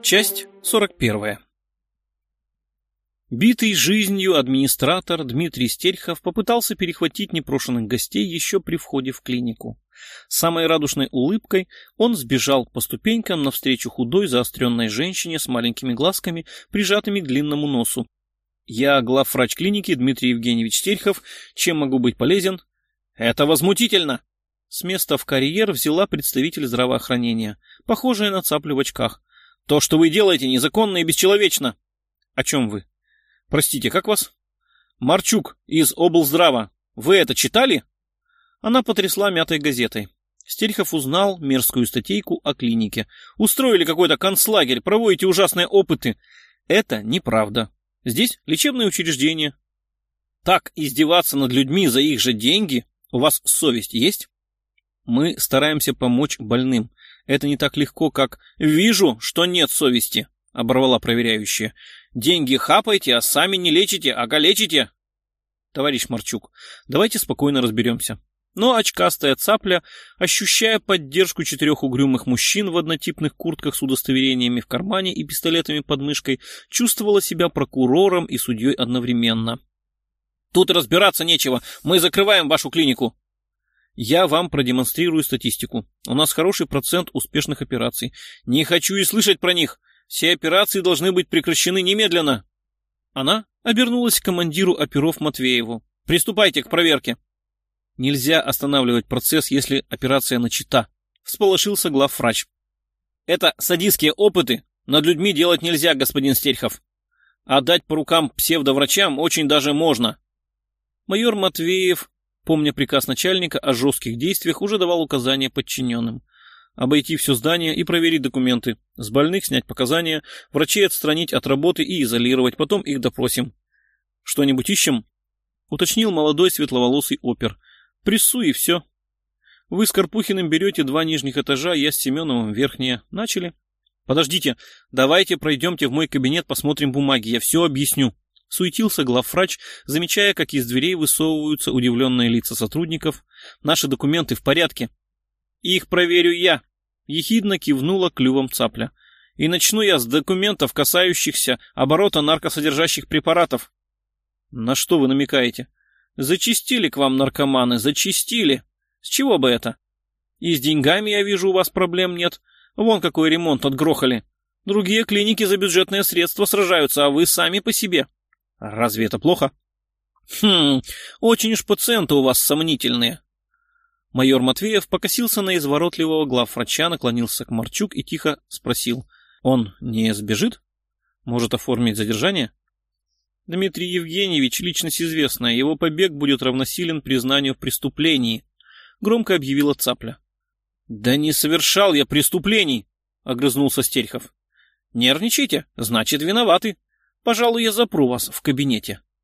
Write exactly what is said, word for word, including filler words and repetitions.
Часть сорок первая. Битый жизнью администратор Дмитрий Стерхов попытался перехватить непрошенных гостей еще при входе в клинику. С самой радушной улыбкой он сбежал по ступенькам навстречу худой заостренной женщине с маленькими глазками, прижатыми к длинному носу. «Я главврач клиники Дмитрий Евгеньевич Стерхов. Чем могу быть полезен?» «Это возмутительно!» С места в карьер взяла представитель здравоохранения, похожая на цаплю в очках. «То, что вы делаете, незаконно и бесчеловечно!» «О чем вы?» «Простите, как вас?» «Марчук из облздрава. Вы это читали?» Она потрясла мятой газетой. Стерхов узнал мерзкую статейку о клинике. «Устроили какой-то концлагерь, проводите ужасные опыты». «Это неправда. Здесь лечебное учреждение». «Так издеваться над людьми за их же деньги? У вас совесть есть?» «Мы стараемся помочь больным. Это не так легко, как «вижу, что нет совести», — оборвала проверяющая. «Деньги хапайте, а сами не лечите, а калечите». «Товарищ Марчук, давайте спокойно разберемся». Но очкастая цапля, ощущая поддержку четырех угрюмых мужчин в однотипных куртках с удостоверениями в кармане и пистолетами под мышкой, чувствовала себя прокурором и судьей одновременно. «Тут разбираться нечего, мы закрываем вашу клинику». «Я вам продемонстрирую статистику. У нас хороший процент успешных операций. Не хочу и слышать про них. Все операции должны быть прекращены немедленно». Она обернулась к командиру оперов Матвееву. «Приступайте к проверке». «Нельзя останавливать процесс, если операция начата», — всполошился главврач. «Это садистские опыты. Над людьми делать нельзя, господин Стерхов. А дать по рукам псевдоврачам очень даже можно». Майор Матвеев, помня приказ начальника о жестких действиях, уже давал указания подчиненным. Обойти все здание и проверить документы, с больных снять показания, врачей отстранить от работы и изолировать, потом их допросим. «Что-нибудь ищем?» — уточнил молодой светловолосый опер. «Прессу и все. Вы с Карпухиным берете два нижних этажа, я с Семеновым верхние. Начали?» «Подождите, давайте пройдемте в мой кабинет, посмотрим бумаги, я все объясню». Суетился главврач, замечая, как из дверей высовываются удивленные лица сотрудников. «Наши документы в порядке». «Их проверю я», — ехидно кивнула клювом цапля. «И начну я с документов, касающихся оборота наркосодержащих препаратов». «На что вы намекаете?» «Зачистили к вам наркоманы, зачистили. С чего бы это? И с деньгами, я вижу, у вас проблем нет. Вон какой ремонт отгрохали. Другие клиники за бюджетные средства сражаются, а вы сами по себе. Разве это плохо?» «Хм, очень уж пациенты у вас сомнительные». Майор Матвеев покосился на изворотливого главврача, наклонился к Марчук и тихо спросил. «Он не сбежит? Может оформить задержание?» «Дмитрий Евгеньевич — личность известная, его побег будет равносилен признанию в преступлении», — громко объявила цапля. «Да не совершал я преступлений», — огрызнулся Стерхов. «Нервничайте, значит, виноваты. Пожалуй, я запру вас в кабинете».